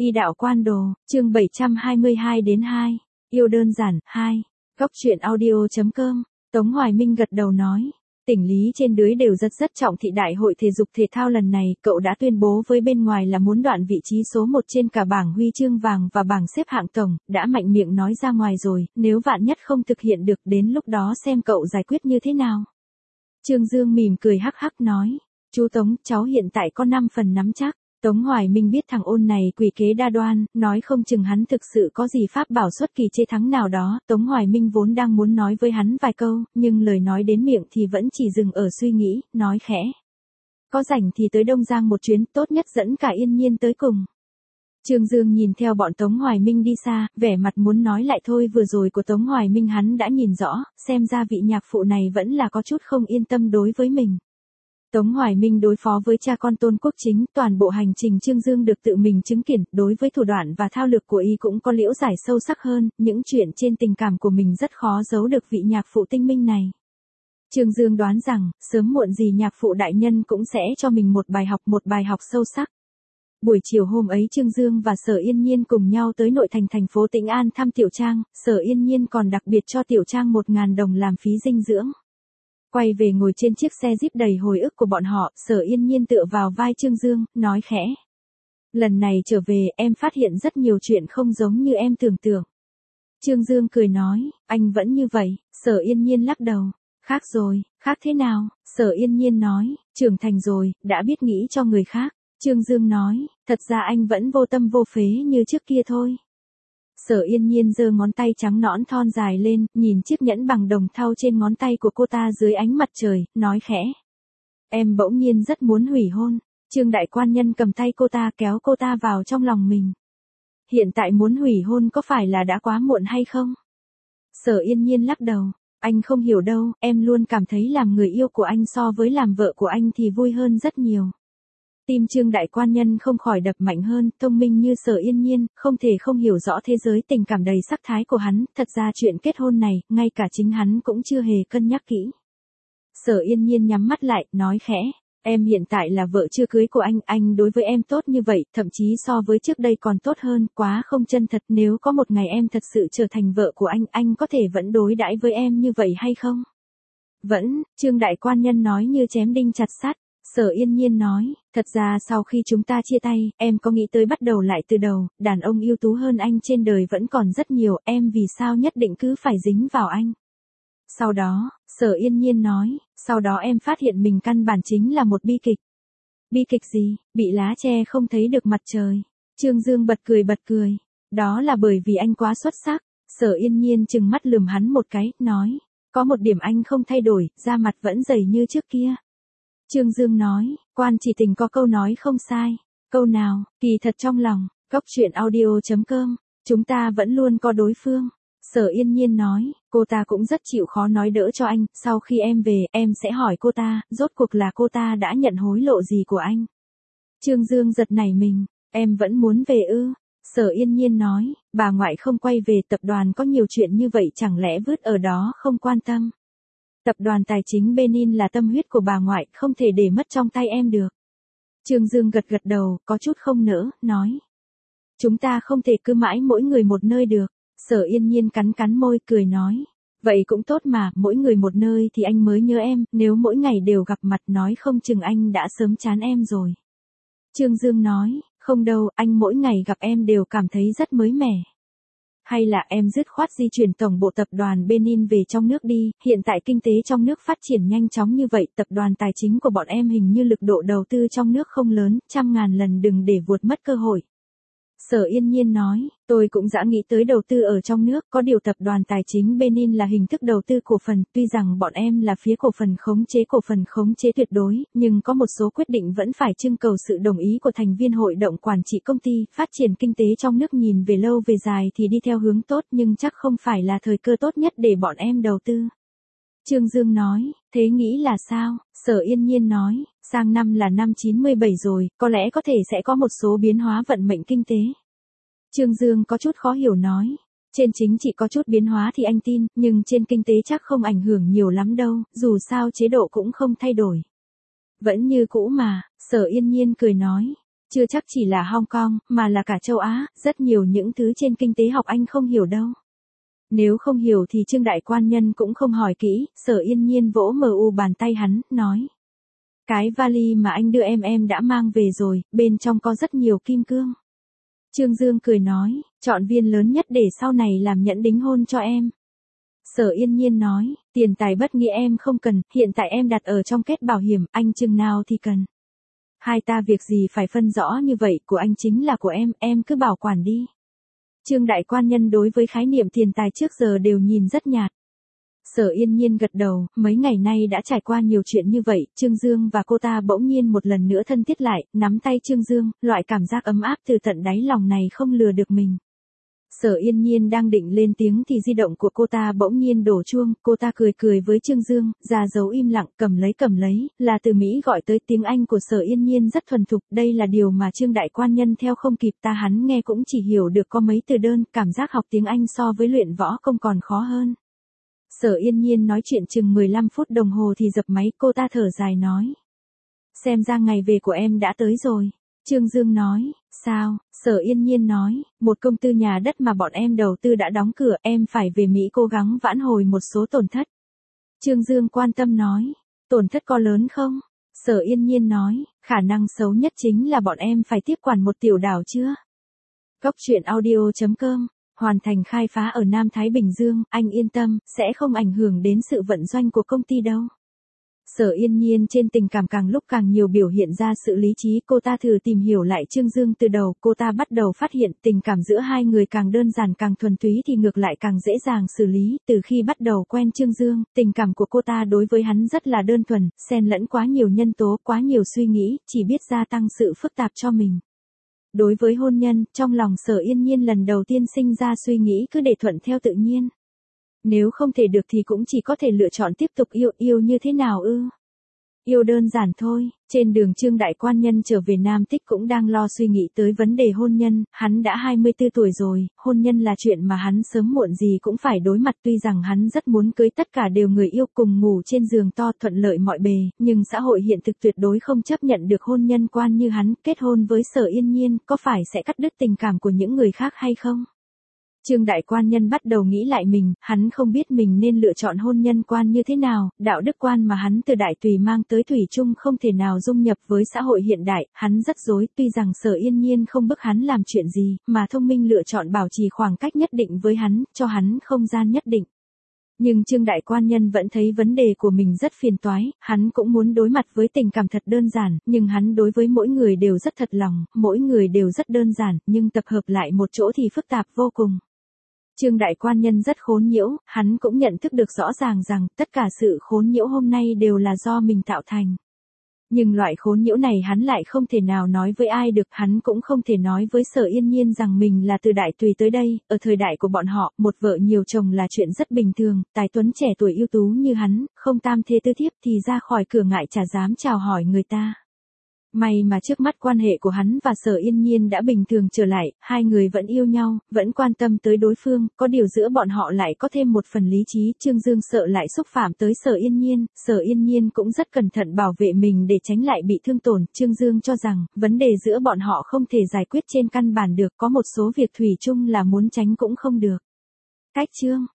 Y đạo quan đồ, chương 722-2, yêu đơn giản, 2. Góc truyện audio.com, Tống Hoài Minh gật đầu nói. Tỉnh lý trên dưới đều rất trọng thị đại hội thể dục thể thao lần này, cậu đã tuyên bố với bên ngoài là muốn đoạn vị trí số 1 trên cả bảng huy chương vàng và bảng xếp hạng tổng, đã mạnh miệng nói ra ngoài rồi, nếu vạn nhất không thực hiện được đến lúc đó xem cậu giải quyết như thế nào. Trương Dương mỉm cười hắc hắc nói, chú Tống, cháu hiện tại có 5 phần nắm chắc. Tống Hoài Minh biết thằng ôn này quỷ kế đa đoan, nói không chừng hắn thực sự có gì pháp bảo xuất kỳ chế thắng nào đó. Tống Hoài Minh vốn đang muốn nói với hắn vài câu, nhưng lời nói đến miệng thì vẫn chỉ dừng ở suy nghĩ, nói khẽ. Có rảnh thì tới Đông Giang một chuyến, tốt nhất dẫn cả Yên Nhiên tới cùng. Trương Dương nhìn theo bọn Tống Hoài Minh đi xa, vẻ mặt muốn nói lại thôi vừa rồi của Tống Hoài Minh hắn đã nhìn rõ, xem ra vị nhạc phụ này vẫn là có chút không yên tâm đối với mình. Tống Hoài Minh đối phó với cha con Tôn Quốc Chính, toàn bộ hành trình Trương Dương được tự mình chứng kiến, đối với thủ đoạn và thao lược của y cũng có liễu giải sâu sắc hơn, những chuyện trên tình cảm của mình rất khó giấu được vị nhạc phụ tinh minh này. Trương Dương đoán rằng, sớm muộn gì nhạc phụ đại nhân cũng sẽ cho mình một bài học sâu sắc. Buổi chiều hôm ấy Trương Dương và Sở Yên Nhiên cùng nhau tới nội thành phố Tĩnh An thăm Tiểu Trang, Sở Yên Nhiên còn đặc biệt cho Tiểu Trang 1.000 đồng làm phí dinh dưỡng. Quay về ngồi trên chiếc xe Jeep đầy hồi ức của bọn họ, Sở Yên Nhiên tựa vào vai Trương Dương, nói khẽ. Lần này trở về, em phát hiện rất nhiều chuyện không giống như em tưởng tượng. Trương Dương cười nói, anh vẫn như vậy. Sở Yên Nhiên lắc đầu. Khác rồi, khác thế nào? Sở Yên Nhiên nói, trưởng thành rồi, đã biết nghĩ cho người khác. Trương Dương nói, thật ra anh vẫn vô tâm vô phế như trước kia thôi. Sở Yên Nhiên giơ ngón tay trắng nõn thon dài lên, nhìn chiếc nhẫn bằng đồng thau trên ngón tay của cô ta dưới ánh mặt trời, nói khẽ. Em bỗng nhiên rất muốn hủy hôn. Trương đại quan nhân cầm tay cô ta kéo cô ta vào trong lòng mình. Hiện tại muốn hủy hôn có phải là đã quá muộn hay không? Sở Yên Nhiên lắc đầu. Anh không hiểu đâu, em luôn cảm thấy làm người yêu của anh so với làm vợ của anh thì vui hơn rất nhiều. Tim Trương đại quan nhân không khỏi đập mạnh hơn, thông minh như Sở Yên Nhiên, không thể không hiểu rõ thế giới tình cảm đầy sắc thái của hắn, thật ra chuyện kết hôn này, ngay cả chính hắn cũng chưa hề cân nhắc kỹ. Sở Yên Nhiên nhắm mắt lại, nói khẽ, em hiện tại là vợ chưa cưới của anh đối với em tốt như vậy, thậm chí so với trước đây còn tốt hơn, quá không chân thật, nếu có một ngày em thật sự trở thành vợ của anh có thể vẫn đối đãi với em như vậy hay không? Vẫn, Trương đại quan nhân nói như chém đinh chặt sắt. Sở Yên Nhiên nói, thật ra sau khi chúng ta chia tay, em có nghĩ tới bắt đầu lại từ đầu, đàn ông ưu tú hơn anh trên đời vẫn còn rất nhiều, em vì sao nhất định cứ phải dính vào anh. Sau đó, Sở Yên Nhiên nói, sau đó em phát hiện mình căn bản chính là một bi kịch. Bi kịch gì? Bị lá che không thấy được mặt trời. Trương Dương bật cười. Đó là bởi vì anh quá xuất sắc. Sở Yên Nhiên trừng mắt lườm hắn một cái, nói, có một điểm anh không thay đổi, da mặt vẫn dày như trước kia. Trương Dương nói, quan chỉ tình có câu nói không sai. Câu nào? Kỳ thật trong lòng, góc truyện audio.com, chúng ta vẫn luôn có đối phương. Sở Yên Nhiên nói, cô ta cũng rất chịu khó nói đỡ cho anh, sau khi em về, em sẽ hỏi cô ta, rốt cuộc là cô ta đã nhận hối lộ gì của anh. Trương Dương giật nảy mình, em vẫn muốn về ư? Sở Yên Nhiên nói, bà ngoại không quay về, tập đoàn có nhiều chuyện như vậy chẳng lẽ vứt ở đó không quan tâm. Tập đoàn tài chính Benin là tâm huyết của bà ngoại, không thể để mất trong tay em được. Trương Dương gật đầu, có chút không nỡ, nói. Chúng ta không thể cứ mãi mỗi người một nơi được. Sở Yên Nhiên cắn môi, cười nói. Vậy cũng tốt mà, mỗi người một nơi thì anh mới nhớ em, nếu mỗi ngày đều gặp mặt nói không chừng anh đã sớm chán em rồi. Trương Dương nói, không đâu, anh mỗi ngày gặp em đều cảm thấy rất mới mẻ. Hay là em dứt khoát di chuyển tổng bộ tập đoàn Benin về trong nước đi, hiện tại kinh tế trong nước phát triển nhanh chóng như vậy, tập đoàn tài chính của bọn em hình như lực độ đầu tư trong nước không lớn, 100.000 lần đừng để vuột mất cơ hội. Sở Yên Nhiên nói, tôi cũng đã nghĩ tới đầu tư ở trong nước, có điều tập đoàn tài chính Benin là hình thức đầu tư cổ phần, tuy rằng bọn em là phía cổ phần khống chế tuyệt đối, nhưng có một số quyết định vẫn phải trưng cầu sự đồng ý của thành viên hội đồng quản trị công ty, phát triển kinh tế trong nước nhìn về lâu về dài thì đi theo hướng tốt nhưng chắc không phải là thời cơ tốt nhất để bọn em đầu tư. Trương Dương nói, thế nghĩ là sao? Sở Yên Nhiên nói, sang năm là năm 97 rồi, có lẽ có thể sẽ có một số biến hóa vận mệnh kinh tế. Trương Dương có chút khó hiểu nói, trên chính trị có chút biến hóa thì anh tin, nhưng trên kinh tế chắc không ảnh hưởng nhiều lắm đâu, dù sao chế độ cũng không thay đổi. Vẫn như cũ mà, Sở Yên Nhiên cười nói, Chưa chắc chỉ là Hong Kong, mà là cả châu Á, rất nhiều những thứ trên kinh tế học anh không hiểu đâu. Nếu không hiểu thì Trương Đại Quan Nhân cũng không hỏi kỹ, Sở Yên Nhiên vỗ mờ bàn tay hắn, nói. Cái vali mà anh đưa em đã mang về rồi, bên trong có rất nhiều kim cương. Trương Dương cười nói, chọn viên lớn nhất để sau này làm nhẫn đính hôn cho em. Sở Yên Nhiên nói, tiền tài bất nghĩa em không cần, hiện tại em đặt ở trong kết bảo hiểm, anh chừng nào thì cần. Hai ta việc gì phải phân rõ như vậy, của anh chính là của em cứ bảo quản đi. Trương Đại Quan Nhân đối với khái niệm tiền tài trước giờ đều nhìn rất nhạt. Sở Yên Nhiên gật đầu, mấy ngày nay đã trải qua nhiều chuyện như vậy, Trương Dương và cô ta bỗng nhiên một lần nữa thân thiết lại, nắm tay Trương Dương, loại cảm giác ấm áp từ tận đáy lòng này không lừa được mình. Sở Yên Nhiên đang định lên tiếng thì di động của cô ta bỗng nhiên đổ chuông, cô ta cười với Trương Dương, ra dấu im lặng, cầm lấy, là từ Mỹ gọi tới. Tiếng Anh của Sở Yên Nhiên rất thuần thục, đây là điều mà Trương Đại Quan Nhân theo không kịp. Hắn nghe cũng chỉ hiểu được có mấy từ đơn, cảm giác học tiếng Anh so với luyện võ công còn khó hơn. Sở Yên Nhiên nói chuyện chừng 15 phút đồng hồ thì dập máy, cô ta thở dài nói. Xem ra ngày về của em đã tới rồi. Trương Dương nói, sao? Sở Yên Nhiên nói, một công ty nhà đất mà bọn em đầu tư đã đóng cửa, em phải về Mỹ cố gắng vãn hồi một số tổn thất. Trương Dương quan tâm nói, tổn thất có lớn không? Sở Yên Nhiên nói, khả năng xấu nhất chính là bọn em phải tiếp quản một tiểu đảo chưa? Góc truyện audio.com, hoàn thành khai phá ở Nam Thái Bình Dương, anh yên tâm, sẽ không ảnh hưởng đến sự vận doanh của công ty đâu. Sở Yên Nhiên trên tình cảm càng lúc càng nhiều biểu hiện ra sự lý trí, cô ta thử tìm hiểu lại Trương Dương từ đầu, cô ta bắt đầu phát hiện tình cảm giữa hai người càng đơn giản càng thuần túy thì ngược lại càng dễ dàng xử lý. Từ khi bắt đầu quen Trương Dương, tình cảm của cô ta đối với hắn rất là đơn thuần, xen lẫn quá nhiều nhân tố, quá nhiều suy nghĩ, chỉ biết gia tăng sự phức tạp cho mình. Đối với hôn nhân, trong lòng Sở Yên Nhiên lần đầu tiên sinh ra suy nghĩ cứ để thuận theo tự nhiên. Nếu không thể được thì cũng chỉ có thể lựa chọn tiếp tục yêu như thế nào ư? Yêu đơn giản thôi. Trên đường Trương Đại Quan Nhân trở về Nam Tích cũng đang lo suy nghĩ tới vấn đề hôn nhân, hắn đã 24 tuổi rồi, hôn nhân là chuyện mà hắn sớm muộn gì cũng phải đối mặt. Tuy rằng hắn rất muốn cưới tất cả đều người yêu cùng ngủ trên giường to thuận lợi mọi bề, nhưng xã hội hiện thực tuyệt đối không chấp nhận được hôn nhân quan như hắn. Kết hôn với Sở Yên Nhiên có phải sẽ cắt đứt tình cảm của những người khác hay không? Trương Đại Quan Nhân bắt đầu nghĩ lại mình, hắn không biết mình nên lựa chọn hôn nhân quan như thế nào, đạo đức quan mà hắn từ Đại Tùy mang tới thủy chung không thể nào dung nhập với xã hội hiện đại, hắn rất rối. Tuy rằng Sở Yên Nhiên không bức hắn làm chuyện gì, mà thông minh lựa chọn bảo trì khoảng cách nhất định với hắn, cho hắn không gian nhất định. Nhưng Trương Đại Quan Nhân vẫn thấy vấn đề của mình rất phiền toái, hắn cũng muốn đối mặt với tình cảm thật đơn giản, nhưng hắn đối với mỗi người đều rất thật lòng, mỗi người đều rất đơn giản, nhưng tập hợp lại một chỗ thì phức tạp vô cùng. Trương Đại Quan Nhân rất khốn nhiễu, hắn cũng nhận thức được rõ ràng rằng tất cả sự khốn nhiễu hôm nay đều là do mình tạo thành. Nhưng loại khốn nhiễu này hắn lại không thể nào nói với ai được, hắn cũng không thể nói với Sở Yên Nhiên rằng mình là từ Đại Tùy tới đây. Ở thời đại của bọn họ, một vợ nhiều chồng là chuyện rất bình thường, tài tuấn trẻ tuổi ưu tú như hắn, không tam thê tứ thiếp thì ra khỏi cửa ngại chả dám chào hỏi người ta. May mà trước mắt quan hệ của hắn và Sở Yên Nhiên đã bình thường trở lại, hai người vẫn yêu nhau, vẫn quan tâm tới đối phương, có điều giữa bọn họ lại có thêm một phần lý trí. Trương Dương sợ lại xúc phạm tới Sở Yên Nhiên cũng rất cẩn thận bảo vệ mình để tránh lại bị thương tổn. Trương Dương cho rằng, vấn đề giữa bọn họ không thể giải quyết trên căn bản được, có một số việc thủy chung là muốn tránh cũng không được. Cách chương